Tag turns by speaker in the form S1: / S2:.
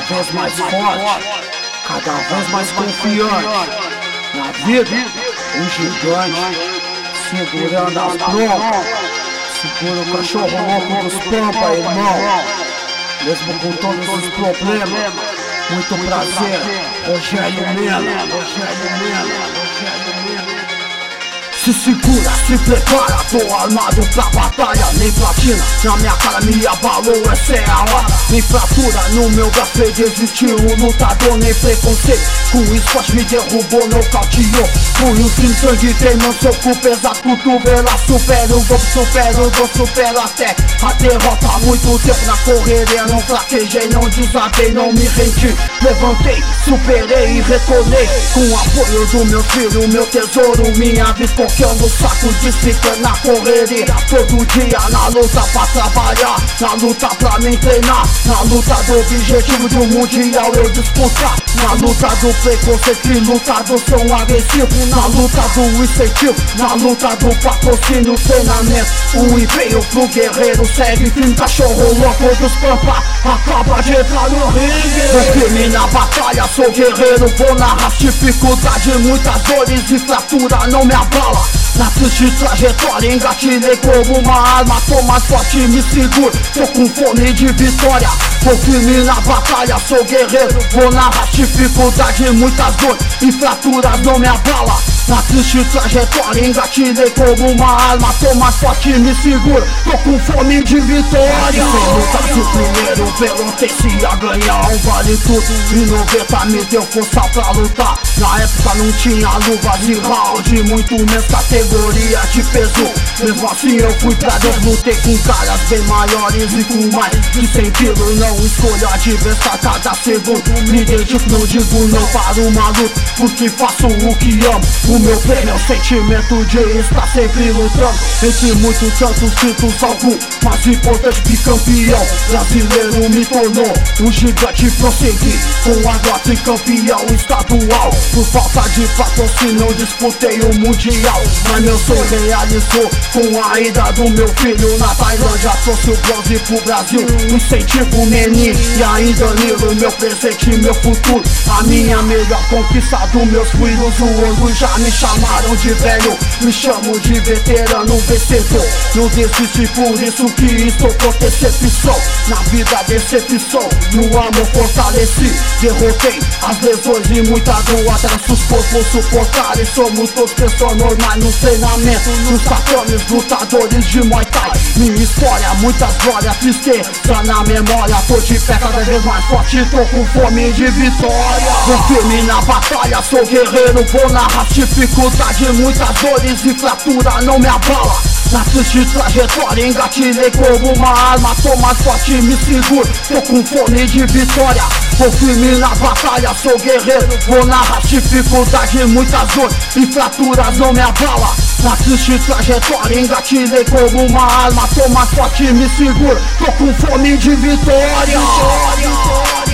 S1: vez mais forte, cada vez mais confiante. Na vida, um gigante, segurando as broncas. Segura o cachorro louco dos pampa, irmão. Mesmo com todos os problemas, muito prazer, Rogério Melo, Rogério Melo, Rogério Melo. Se segura, se prepara, tô armado pra batalha. Nem platina, na minha cara me abalou, essa é a hora. Nem fratura, no meu braço desistiu o lutador, nem preconceito. Com o esporte me derrubou, nocauteou. Punho sem sangue, tem meu soco pesado, cotovela. Supero o golpe, supero o golpe, supero até a derrota. Muito tempo na correria, não fraquejei, não desabei, não me rendi. Levantei, superei e retornei. Com o apoio do meu filho, meu tesouro, minha vida. Que eu no saco de ficar na correria todo dia na luta pra trabalhar, na luta pra me treinar, na luta do objetivo de um mundial eu disputar, na luta do preconceito que luta do som agressivo, na luta do incentivo, na luta do patrocínio, treinamento. Um e-mail pro guerreiro, segue firme, cachorro louco dos pampa, acaba de entrar no ringue. Vou firme na batalha, sou guerreiro, vou narrar dificuldade, muitas dores e fratura não me abala. Na triste trajetória engatilhei como uma arma, tô mais forte, me seguro, tô com fome de vitória. Vou firme na batalha, sou guerreiro, vou narrar dificuldade, muitas dores e fraturas não me abala. Na triste trajetória engatilhei como uma arma, tô mais forte, me seguro, tô com fome de vitória. Sem luta de primeiro, pelotei-se a ganhar um vale tudo. E 90 me deu força pra lutar. Na época não tinha luvas de round, muito menos categoria de peso. Mesmo assim eu fui pra Deus, lutei com caras bem maiores e com mais de 100 quilos. Não escolho adversário cada segundo, me dedico, não digo não para uma luta, porque faço o que amo. O meu prêmio é o sentimento de estar sempre lutando. Entre muitos tantos títulos, algum mais importante que campeão brasileiro me tornou um gigante. Prossegui com a glória campeão estadual. Por falta de patrocínio não disputei o mundial, mas meu sonho realizou com a ida do meu filho na Tailândia. Trouxe o bronze pro Brasil, incentivo menino e ainda Nilo, meu presente, meu futuro. A minha melhor conquista dos meus filhos, o orgulho já me chamaram de velho, me chamo de veterano vencedor. Não desisti, por isso que estou com decepção. Na vida decepção, no amor fortaleci. Derrotei as lesões e muita dor, atraso os corpos suportarem. Somos todos pessoas normais no treinamento, nos tatames, lutadores de Muay Thai. Minha história, muitas glórias, tristeza na memória. Tô de pé cada vez mais forte, tô com fome de vitória. Vou firme na batalha, sou guerreiro, vou narrar dificuldade, muitas dores e fratura não me abala. Na triste trajetória engatilhei como uma arma, tô mais forte, me seguro, tô com fome de vitória. Vou firme na batalha, sou guerreiro, vou narrar dificuldade, muitas dores e fraturas não me abala. Na triste trajetória engatilhei como uma arma, tô mais forte, me seguro, tô com fome de vitória.